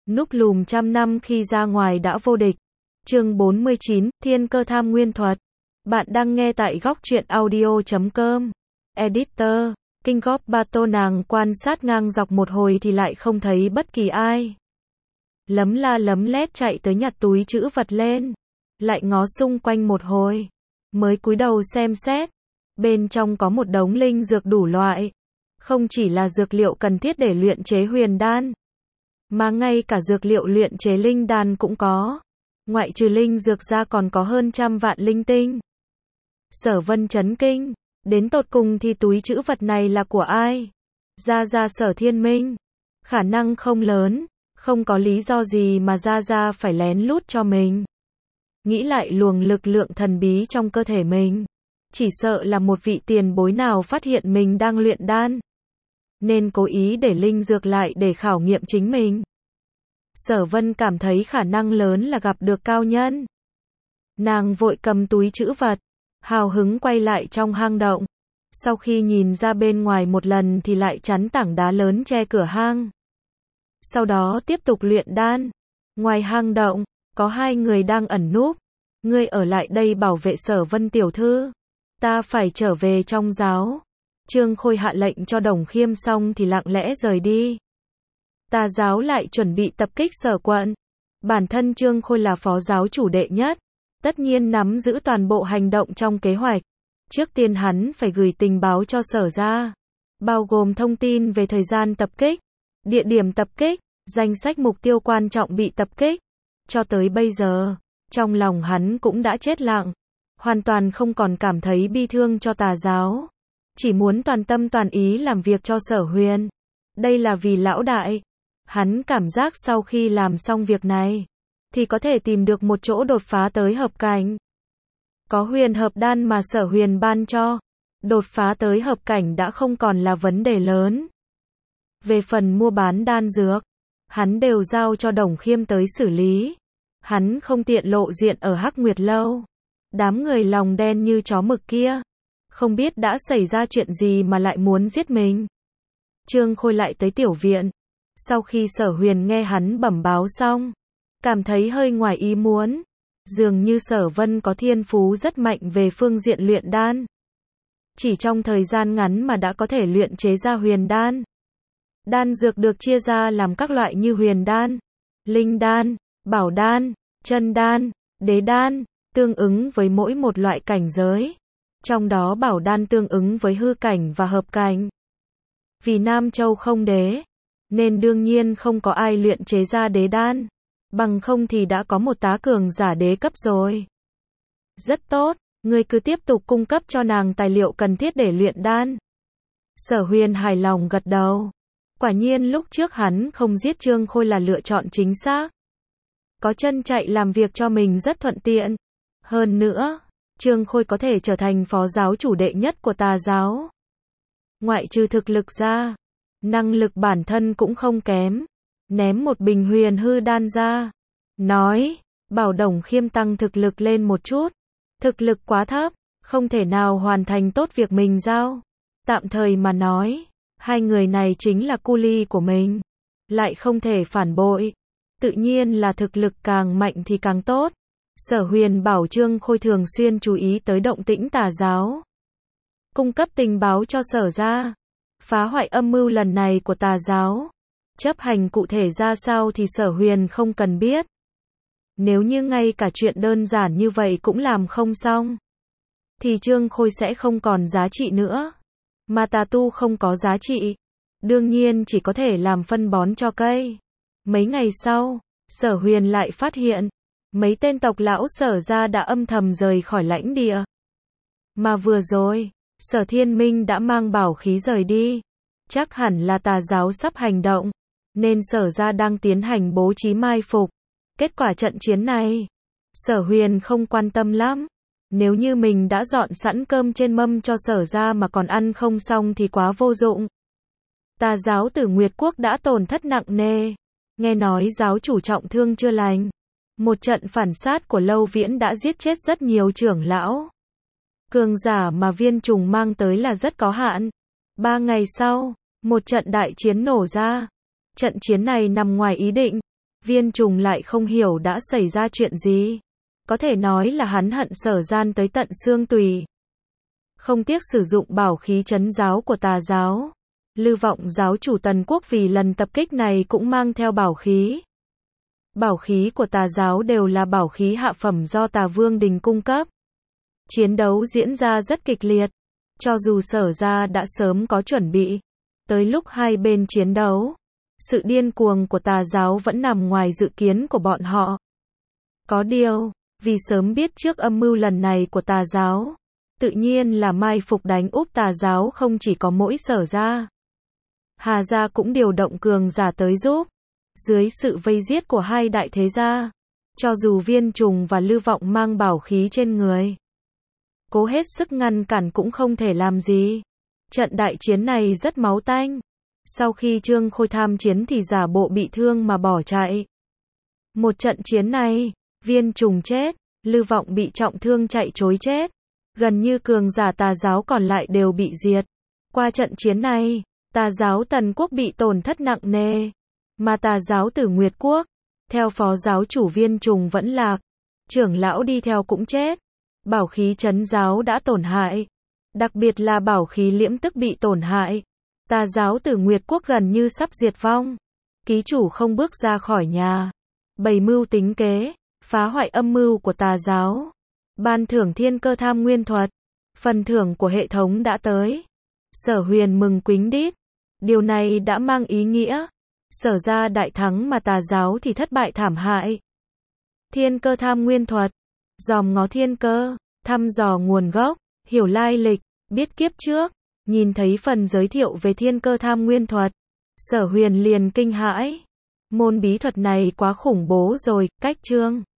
Núp lùm trăm năm khi ra ngoài đã vô địch. Chương 49, Thiên Cơ Tham Nguyên Thuật. Bạn đang nghe tại góc truyện audio.com. Editor, Kinh góp ba tô nàng quan sát ngang dọc một hồi thì lại không thấy bất kỳ ai. Lấm la lấm lét chạy tới nhặt túi trữ vật lên. Lại ngó xung quanh một hồi. Mới cúi đầu xem xét. Bên trong có một đống linh dược đủ loại. Không chỉ là dược liệu cần thiết để luyện chế huyền đan, mà ngay cả dược liệu luyện chế linh đan cũng có. Ngoại trừ linh dược ra còn có hơn 100 vạn linh tinh. Sở Vân chấn kinh. Đến tột cùng thì túi trữ vật này là của ai? Ra Sở Thiên Minh. Khả năng không lớn. Không có lý do gì mà ra phải lén lút cho mình. Nghĩ lại luồng lực lượng thần bí trong cơ thể mình. Chỉ sợ là một vị tiền bối nào phát hiện mình đang luyện đan, nên cố ý để linh dược lại để khảo nghiệm chính mình. Sở Vân cảm thấy khả năng lớn là gặp được cao nhân. Nàng vội cầm túi trữ vật, hào hứng quay lại trong hang động. Sau khi nhìn ra bên ngoài một lần thì lại chắn tảng đá lớn che cửa hang. Sau đó tiếp tục luyện đan. Ngoài hang động, có hai người đang ẩn núp. Ngươi ở lại đây bảo vệ Sở Vân tiểu thư. Ta phải trở về trong giáo. Trương Khôi hạ lệnh cho Đồng Khiêm xong thì lặng lẽ rời đi. Tà giáo lại chuẩn bị tập kích Sở quận. Bản thân Trương Khôi là phó giáo chủ đệ nhất, tất nhiên nắm giữ toàn bộ hành động trong kế hoạch. Trước tiên hắn phải gửi tình báo cho Sở ra, bao gồm thông tin về thời gian tập kích, địa điểm tập kích, danh sách mục tiêu quan trọng bị tập kích. Cho tới bây giờ, trong lòng hắn cũng đã chết lặng, hoàn toàn không còn cảm thấy bi thương cho tà giáo, chỉ muốn toàn tâm toàn ý làm việc cho Sở Huyền. Đây là vì lão đại. Hắn cảm giác sau khi làm xong việc này, thì có thể tìm được một chỗ đột phá tới hợp cảnh. Có huyền hợp đan mà Sở Huyền ban cho, đột phá tới hợp cảnh đã không còn là vấn đề lớn. Về phần mua bán đan dược, hắn đều giao cho Đồng Khiêm tới xử lý. Hắn không tiện lộ diện ở Hắc Nguyệt Lâu. Đám người lòng đen như chó mực kia, không biết đã xảy ra chuyện gì mà lại muốn giết mình. Trương Khôi lại tới tiểu viện. Sau khi Sở Huyền nghe hắn bẩm báo xong, cảm thấy hơi ngoài ý muốn. Dường như Sở Vân có thiên phú rất mạnh về phương diện luyện đan. Chỉ trong thời gian ngắn mà đã có thể luyện chế ra huyền đan. Đan dược được chia ra làm các loại như huyền đan, linh đan, bảo đan, chân đan, đế đan, tương ứng với mỗi một loại cảnh giới. Trong đó bảo đan tương ứng với hư cảnh và hợp cảnh. Vì Nam Châu không đế, nên đương nhiên không có ai luyện chế ra đế đan. Bằng không thì đã có một tá cường giả đế cấp rồi. Rất tốt, ngươi cứ tiếp tục cung cấp cho nàng tài liệu cần thiết để luyện đan. Sở Huyền hài lòng gật đầu. Quả nhiên lúc trước hắn không giết Trương Khôi là lựa chọn chính xác. Có chân chạy làm việc cho mình rất thuận tiện. Hơn nữa, Trương Khôi có thể trở thành phó giáo chủ đệ nhất của tà giáo. Ngoại trừ thực lực ra, năng lực bản thân cũng không kém. Ném một bình huyền hư đan ra, nói, bảo Đồng Khiêm tăng thực lực lên một chút. Thực lực quá thấp, không thể nào hoàn thành tốt việc mình giao. Tạm thời mà nói, hai người này chính là cu li của mình. Lại không thể phản bội. Tự nhiên là thực lực càng mạnh thì càng tốt. Sở Huyền bảo Trương Khôi thường xuyên chú ý tới động tĩnh tà giáo. Cung cấp tình báo cho Sở ra. Phá hoại âm mưu lần này của tà giáo. Chấp hành cụ thể ra sao thì Sở Huyền không cần biết. Nếu như ngay cả chuyện đơn giản như vậy cũng làm không xong, thì Trương Khôi sẽ không còn giá trị nữa. Mà tà tu không có giá trị, đương nhiên chỉ có thể làm phân bón cho cây. Mấy ngày sau, Sở Huyền lại phát hiện, mấy tên tộc lão Sở ra đã âm thầm rời khỏi lãnh địa. Mà vừa rồi, Sở Thiên Minh đã mang bảo khí rời đi. Chắc hẳn là tà giáo sắp hành động, nên Sở ra đang tiến hành bố trí mai phục. Kết quả trận chiến này, Sở Huyền không quan tâm lắm. Nếu như mình đã dọn sẵn cơm trên mâm cho Sở ra mà còn ăn không xong thì quá vô dụng. Tà giáo Tử Nguyệt Quốc đã tổn thất nặng nề. Nghe nói giáo chủ trọng thương chưa lành. Một trận phản sát của Lâu Viễn đã giết chết rất nhiều trưởng lão. Cường giả mà Viên Trùng mang tới là rất có hạn. 3 ngày sau, một trận đại chiến nổ ra. Trận chiến này nằm ngoài ý định. Viên Trùng lại không hiểu đã xảy ra chuyện gì. Có thể nói là hắn hận Sở Gian tới tận xương tùy. Không tiếc sử dụng bảo khí trấn giáo của tà giáo. Lư Vọng giáo chủ Tần Quốc vì lần tập kích này cũng mang theo bảo khí. Bảo khí của tà giáo đều là bảo khí hạ phẩm do Tà Vương Đình cung cấp. Chiến đấu diễn ra rất kịch liệt. Cho dù Sở gia đã sớm có chuẩn bị. Tới lúc hai bên chiến đấu, sự điên cuồng của tà giáo vẫn nằm ngoài dự kiến của bọn họ. Có điều, vì sớm biết trước âm mưu lần này của tà giáo, tự nhiên là mai phục đánh úp tà giáo không chỉ có mỗi Sở gia. Hà gia cũng điều động cường giả tới giúp. Dưới sự vây giết của hai đại thế gia, cho dù Viên Trùng và Lư Vọng mang bảo khí trên người, cố hết sức ngăn cản cũng không thể làm gì. Trận đại chiến này rất máu tanh. Sau khi Trương Khôi tham chiến thì giả bộ bị thương mà bỏ chạy. Một trận chiến này, Viên Trùng chết, Lư Vọng bị trọng thương chạy trối chết. Gần như cường giả tà giáo còn lại đều bị diệt. Qua trận chiến này, tà giáo Tần Quốc bị tổn thất nặng nề. Mà tà giáo Tử Nguyệt Quốc, theo phó giáo chủ Viên Trùng vẫn lạc. Trưởng lão đi theo cũng chết. Bảo khí trấn giáo đã tổn hại. Đặc biệt là bảo khí liễm tức bị tổn hại. Tà giáo Tử Nguyệt Quốc gần như sắp diệt vong. Ký chủ không bước ra khỏi nhà. Bày mưu tính kế, phá hoại âm mưu của tà giáo. Ban thưởng thiên cơ tham nguyên thuật. Phần thưởng của hệ thống đã tới. Sở Huyền mừng quính đít. Điều này đã mang ý nghĩa Sở gia đại thắng mà tà giáo thì thất bại thảm hại. Thiên cơ tham nguyên thuật. Dòm ngó thiên cơ, thăm dò nguồn gốc, hiểu lai lịch, biết kiếp trước. Nhìn thấy phần giới thiệu về thiên cơ tham nguyên thuật, Sở Huyền liền kinh hãi. Môn bí thuật này quá khủng bố rồi, cách chương